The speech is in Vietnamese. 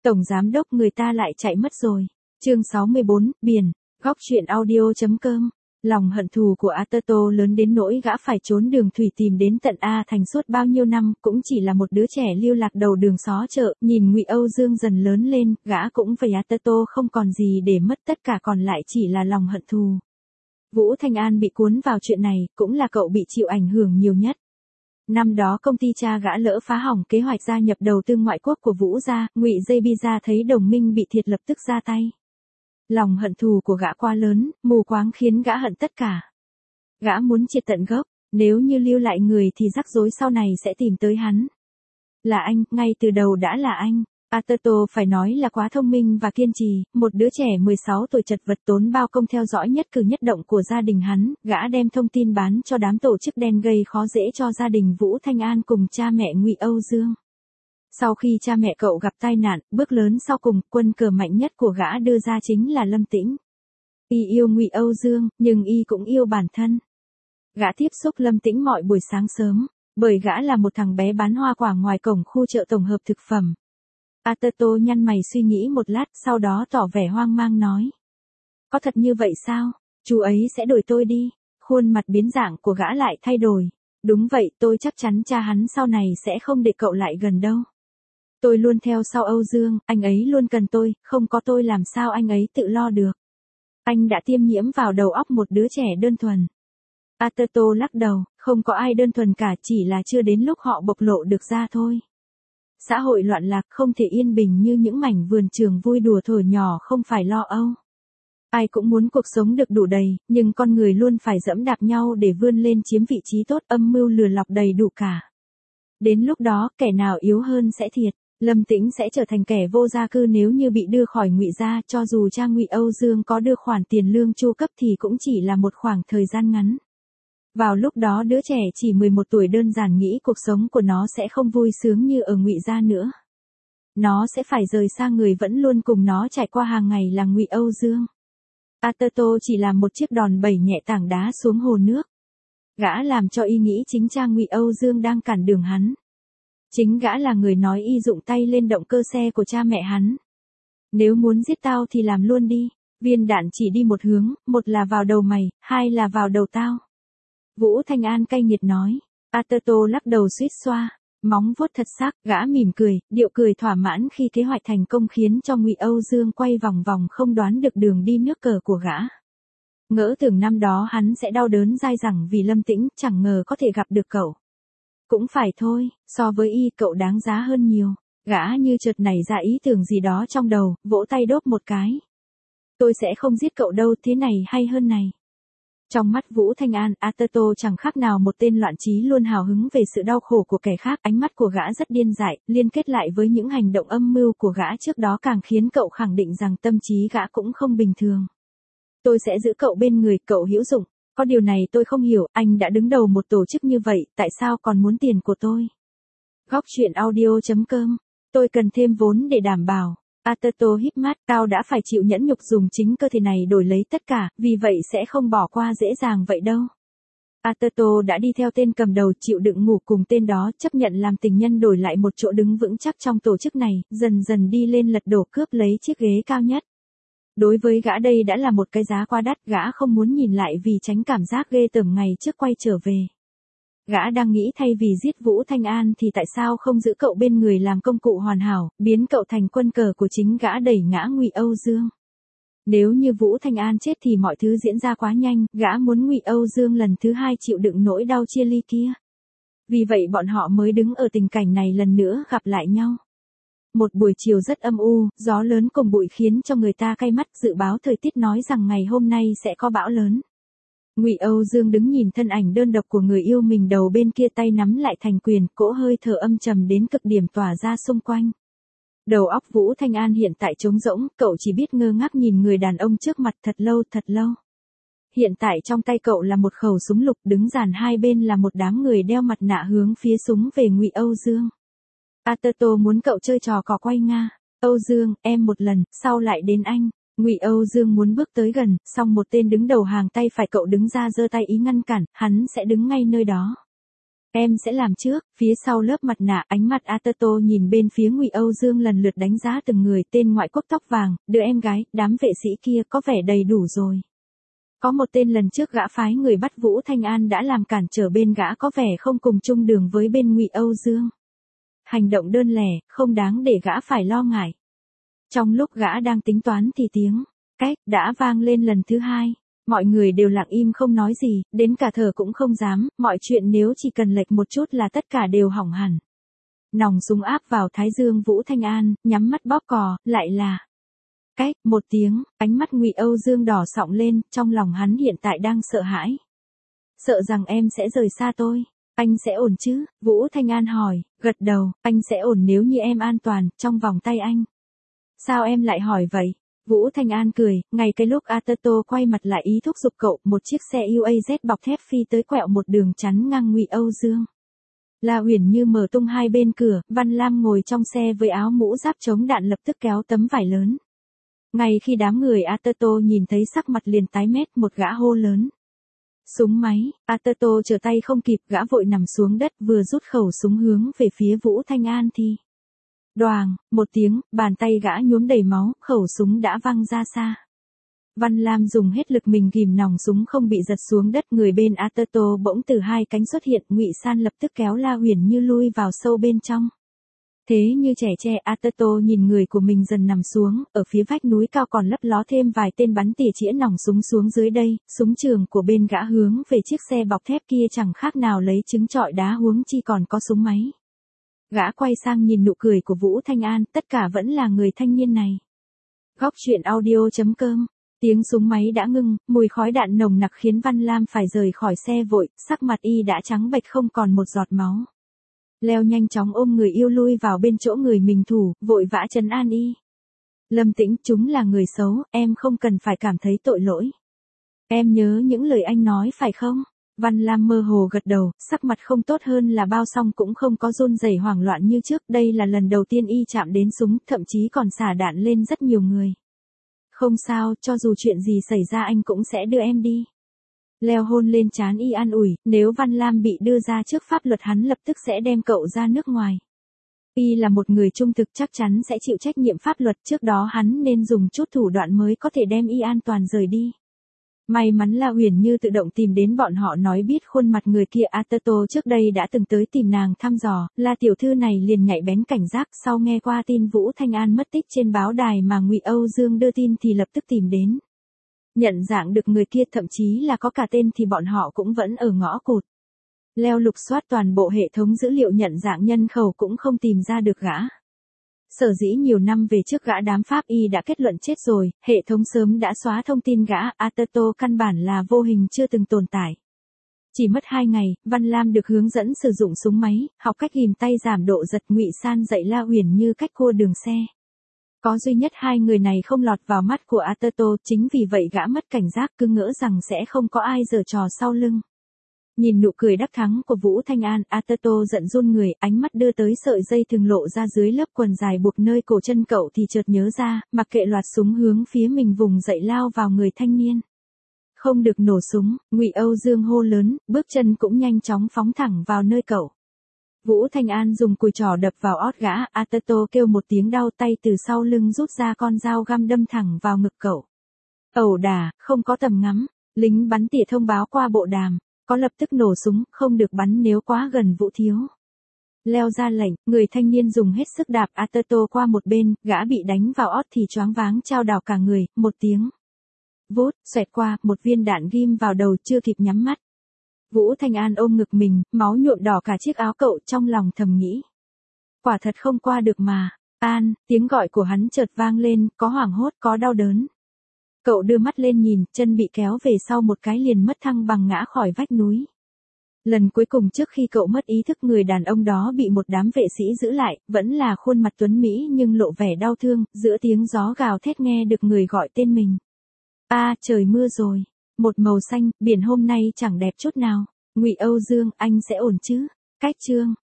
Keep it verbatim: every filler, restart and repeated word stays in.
Tổng giám đốc người ta lại chạy mất rồi. Chương sáu mươi bốn, biển, góc truyện audio.com. Lòng hận thù của Ateto lớn đến nỗi gã phải trốn đường thủy tìm đến tận A Thành suốt bao nhiêu năm, cũng chỉ là một đứa trẻ lưu lạc đầu đường xó chợ, nhìn Ngụy Âu Dương dần lớn lên, gã cũng với Ateto không còn gì để mất, tất cả còn lại chỉ là lòng hận thù. Vũ Thanh An bị cuốn vào chuyện này, cũng là cậu bị chịu ảnh hưởng nhiều nhất. Năm đó công ty cha gã lỡ phá hỏng kế hoạch gia nhập đầu tư ngoại quốc của Vũ gia, Ngụy gi bê gia thấy đồng minh bị thiệt lập tức ra tay. Lòng hận thù của gã quá lớn, mù quáng khiến gã hận tất cả. Gã muốn triệt tận gốc, nếu như lưu lại người thì rắc rối sau này sẽ tìm tới hắn. Là anh, ngay từ đầu đã là anh. Ateto phải nói là quá thông minh và kiên trì, một đứa trẻ mười sáu tuổi chật vật tốn bao công theo dõi nhất cử nhất động của gia đình hắn, gã đem thông tin bán cho đám tổ chức đen gây khó dễ cho gia đình Vũ Thanh An cùng cha mẹ Ngụy Âu Dương. Sau khi cha mẹ cậu gặp tai nạn, bước lớn sau cùng, quân cờ mạnh nhất của gã đưa ra chính là Lâm Tĩnh. Y yêu Ngụy Âu Dương, nhưng y cũng yêu bản thân. Gã tiếp xúc Lâm Tĩnh mọi buổi sáng sớm, bởi gã là một thằng bé bán hoa quả ngoài cổng khu chợ tổng hợp thực phẩm. Ateto nhăn mày suy nghĩ một lát, sau đó tỏ vẻ hoang mang nói. Có thật như vậy sao? Chú ấy sẽ đổi tôi đi. Khuôn mặt biến dạng của gã lại thay đổi. Đúng vậy, tôi chắc chắn cha hắn sau này sẽ không để cậu lại gần đâu. Tôi luôn theo sau Âu Dương, anh ấy luôn cần tôi, không có tôi làm sao anh ấy tự lo được. Anh đã tiêm nhiễm vào đầu óc một đứa trẻ đơn thuần. Ateto lắc đầu, không có ai đơn thuần cả, chỉ là chưa đến lúc họ bộc lộ được ra thôi. Xã hội loạn lạc không thể yên bình như những mảnh vườn trường vui đùa thổi nhỏ, không phải lo âu. Ai cũng muốn cuộc sống được đủ đầy, nhưng con người luôn phải dẫm đạp nhau để vươn lên chiếm vị trí tốt, âm mưu lừa lọc đầy đủ cả. Đến lúc đó, kẻ nào yếu hơn sẽ thiệt. Lâm Tĩnh sẽ trở thành kẻ vô gia cư nếu như bị đưa khỏi Ngụy gia, cho dù cha Ngụy Âu Dương có đưa khoản tiền lương chu cấp thì cũng chỉ là một khoảng thời gian ngắn. Vào lúc đó đứa trẻ chỉ mười một tuổi đơn giản nghĩ cuộc sống của nó sẽ không vui sướng như ở Ngụy gia nữa. Nó sẽ phải rời xa người vẫn luôn cùng nó trải qua hàng ngày là Ngụy Âu Dương. Ateto chỉ làm một chiếc đòn bẩy nhẹ tảng đá xuống hồ nước. Gã làm cho y nghĩ chính cha Ngụy Âu Dương đang cản đường hắn. Chính gã là người nói y dụng tay lên động cơ xe của cha mẹ hắn. Nếu muốn giết tao thì làm luôn đi, viên đạn chỉ đi một hướng, một là vào đầu mày, hai là vào đầu tao. Vũ Thanh An cay nghiệt nói. Ateto lắc đầu suýt xoa, móng vuốt thật sắc, gã mỉm cười, điệu cười thỏa mãn khi kế hoạch thành công khiến cho Ngụy Âu Dương quay vòng vòng không đoán được đường đi nước cờ của gã. Ngỡ tưởng năm đó hắn sẽ đau đớn dai dẳng vì Lâm Tĩnh, chẳng ngờ có thể gặp được cậu. Cũng phải thôi, so với y cậu đáng giá hơn nhiều. Gã như chợt nảy ra ý tưởng gì đó trong đầu, vỗ tay đốp một cái. Tôi sẽ không giết cậu đâu, thế này hay hơn này. Trong mắt Vũ Thanh An, Ateto chẳng khác nào một tên loạn trí luôn hào hứng về sự đau khổ của kẻ khác. Ánh mắt của gã rất điên dại, liên kết lại với những hành động âm mưu của gã trước đó càng khiến cậu khẳng định rằng tâm trí gã cũng không bình thường. Tôi sẽ giữ cậu bên người, cậu hữu dụng. Có điều này tôi không hiểu, anh đã đứng đầu một tổ chức như vậy, tại sao còn muốn tiền của tôi? Góc truyện audio.com. Tôi cần thêm vốn để đảm bảo. Ateto híp mắt, tao đã phải chịu nhẫn nhục dùng chính cơ thể này đổi lấy tất cả, vì vậy sẽ không bỏ qua dễ dàng vậy đâu. Ateto đã đi theo tên cầm đầu, chịu đựng ngủ cùng tên đó, chấp nhận làm tình nhân đổi lại một chỗ đứng vững chắc trong tổ chức này, dần dần đi lên lật đổ cướp lấy chiếc ghế cao nhất. Đối với gã đây đã là một cái giá quá đắt, gã không muốn nhìn lại vì tránh cảm giác ghê tởm ngày trước quay trở về. Gã đang nghĩ thay vì giết Vũ Thanh An thì tại sao không giữ cậu bên người làm công cụ hoàn hảo, biến cậu thành quân cờ của chính gã đẩy ngã Ngụy Âu Dương. Nếu như Vũ Thanh An chết thì mọi thứ diễn ra quá nhanh, gã muốn Ngụy Âu Dương lần thứ hai chịu đựng nỗi đau chia ly kia. Vì vậy bọn họ mới đứng ở tình cảnh này lần nữa gặp lại nhau. Một buổi chiều rất âm u, gió lớn cùng bụi khiến cho người ta cay mắt, dự báo thời tiết nói rằng ngày hôm nay sẽ có bão lớn. Ngụy Âu Dương đứng nhìn thân ảnh đơn độc của người yêu mình đầu bên kia, tay nắm lại thành quyền, cỗ hơi thở âm trầm đến cực điểm tỏa ra xung quanh. Đầu óc Vũ Thanh An hiện tại trống rỗng, cậu chỉ biết ngơ ngác nhìn người đàn ông trước mặt thật lâu thật lâu. Hiện tại trong tay cậu là một khẩu súng lục, đứng dàn hai bên là một đám người đeo mặt nạ hướng phía súng về Ngụy Âu Dương. Ateto muốn cậu chơi trò cò quay Nga. Âu Dương, em một lần, sau lại đến anh. Ngụy Âu Dương muốn bước tới gần, song một tên đứng đầu hàng tay phải cậu đứng ra giơ tay ý ngăn cản, hắn sẽ đứng ngay nơi đó. Em sẽ làm trước. Phía sau lớp mặt nạ, ánh mắt Atato nhìn bên phía Ngụy Âu Dương lần lượt đánh giá từng người. Tên ngoại quốc tóc vàng, đứa em gái, đám vệ sĩ kia có vẻ đầy đủ rồi. Có một tên lần trước gã phái người bắt Vũ Thanh An đã làm cản trở bên gã có vẻ không cùng chung đường với bên Ngụy Âu Dương. Hành động đơn lẻ, không đáng để gã phải lo ngại. Trong lúc gã đang tính toán thì tiếng két đã vang lên lần thứ hai. Mọi người đều lặng im không nói gì, đến cả thở cũng không dám, mọi chuyện nếu chỉ cần lệch một chút là tất cả đều hỏng hẳn. Nòng súng áp vào thái dương Vũ Thanh An, nhắm mắt bóp cò, lại là két một tiếng, ánh mắt Ngụy Âu Dương đỏ sọng lên, trong lòng hắn hiện tại đang sợ hãi. Sợ rằng em sẽ rời xa tôi. Anh sẽ ổn chứ? Vũ Thanh An hỏi, gật đầu, anh sẽ ổn nếu như em an toàn, trong vòng tay anh. Sao em lại hỏi vậy? Vũ Thanh An cười, ngay cái lúc Atato quay mặt lại ý thúc giục cậu, một chiếc xe u a zét bọc thép phi tới quẹo một đường chắn ngang Ngụy Âu Dương. La Huyền Như mở tung hai bên cửa, Văn Lam ngồi trong xe với áo mũ giáp chống đạn lập tức kéo tấm vải lớn. Ngay khi đám người Atato nhìn thấy sắc mặt liền tái mét, một gã hô lớn. Súng máy, Atato trở tay không kịp, gã vội nằm xuống đất vừa rút khẩu súng hướng về phía Vũ Thanh An thì. Đoàng, một tiếng, bàn tay gã nhuốm đầy máu, khẩu súng đã văng ra xa. Văn Lam dùng hết lực mình ghim nòng súng không bị giật xuống đất, người bên Atato bỗng từ hai cánh xuất hiện, Ngụy San lập tức kéo La Huyền Như lui vào sâu bên trong. Thế như trẻ tre, Atato nhìn người của mình dần nằm xuống, ở phía vách núi cao còn lấp ló thêm vài tên bắn tỉa chĩa nòng súng xuống dưới đây, súng trường của bên gã hướng về chiếc xe bọc thép kia chẳng khác nào lấy trứng trọi đá, huống chi còn có súng máy. Gã quay sang nhìn nụ cười của Vũ Thanh An, tất cả vẫn là người thanh niên này. Góc truyện audio chấm com. Tiếng súng máy đã ngưng, mùi khói đạn nồng nặc khiến Văn Lam phải rời khỏi xe vội, sắc mặt y đã trắng bệch không còn một giọt máu. Leo nhanh chóng ôm người yêu lui vào bên chỗ người mình thủ, vội vã trấn an y. Lâm Tĩnh, chúng là người xấu, em không cần phải cảm thấy tội lỗi. Em nhớ những lời anh nói phải không? Văn Lam mơ hồ gật đầu, sắc mặt không tốt hơn là bao, song cũng không có run rẩy hoảng loạn như trước. Đây là lần đầu tiên y chạm đến súng, thậm chí còn xả đạn lên rất nhiều người. Không sao, cho dù chuyện gì xảy ra anh cũng sẽ đưa em đi. Leo hôn lên trán y an ủi, nếu Văn Lam bị đưa ra trước pháp luật hắn lập tức sẽ đem cậu ra nước ngoài. Y là một người trung thực, chắc chắn sẽ chịu trách nhiệm pháp luật, trước đó hắn nên dùng chút thủ đoạn mới có thể đem y an toàn rời đi. May mắn La Huyền Như tự động tìm đến bọn họ, nói biết khuôn mặt người kia. Atato trước đây đã từng tới tìm nàng thăm dò, La tiểu thư này liền nhạy bén cảnh giác, sau nghe qua tin Vũ Thanh An mất tích trên báo đài mà Ngụy Âu Dương đưa tin thì lập tức tìm đến. Nhận dạng được người kia, thậm chí là có cả tên thì bọn họ cũng vẫn ở ngõ cụt. Leo lục soát toàn bộ hệ thống dữ liệu nhận dạng nhân khẩu cũng không tìm ra được gã. Sở dĩ nhiều năm về trước gã đám Pháp y đã kết luận chết rồi, hệ thống sớm đã xóa thông tin gã, Atato căn bản là vô hình chưa từng tồn tại. Chỉ mất hai ngày, Văn Lam được hướng dẫn sử dụng súng máy, học cách ghim tay giảm độ giật. Ngụy San dạy La Huyền Như cách cua đường xe. Có duy nhất hai người này không lọt vào mắt của Atato, chính vì vậy gã mất cảnh giác, cứ ngỡ rằng sẽ không có ai giở trò sau lưng. Nhìn nụ cười đắc thắng của Vũ Thanh An, Atato giận run người, ánh mắt đưa tới sợi dây thường lộ ra dưới lớp quần dài buộc nơi cổ chân cậu thì chợt nhớ ra, mặc kệ loạt súng hướng phía mình vùng dậy lao vào người thanh niên. Không được nổ súng, Ngụy Âu Dương hô lớn, bước chân cũng nhanh chóng phóng thẳng vào nơi cậu. Vũ Thanh An dùng cùi trỏ đập vào ót gã, Atato kêu một tiếng đau, tay từ sau lưng rút ra con dao găm đâm thẳng vào ngực cậu. Ẩu đả, không có tầm ngắm, lính bắn tỉa thông báo qua bộ đàm. Có lập tức nổ súng, không được bắn nếu quá gần Vũ thiếu. Leo ra lệnh, người thanh niên dùng hết sức đạp Atato qua một bên, gã bị đánh vào ót thì choáng váng chao đảo cả người, một tiếng. Vút, xoẹt qua, một viên đạn ghim vào đầu, chưa kịp nhắm mắt. Vũ Thanh An ôm ngực mình, máu nhuộm đỏ cả chiếc áo cậu, trong lòng thầm nghĩ. Quả thật không qua được mà. An, tiếng gọi của hắn chợt vang lên, có hoảng hốt, có đau đớn. Cậu đưa mắt lên nhìn, chân bị kéo về sau một cái liền mất thăng bằng ngã khỏi vách núi. Lần cuối cùng trước khi cậu mất ý thức, người đàn ông đó bị một đám vệ sĩ giữ lại, vẫn là khuôn mặt tuấn Mỹ nhưng lộ vẻ đau thương, giữa tiếng gió gào thét nghe được người gọi tên mình. A, à, trời mưa rồi. Một màu xanh, biển hôm nay chẳng đẹp chút nào. Ngụy Âu Dương, anh sẽ ổn chứ? Cách chương.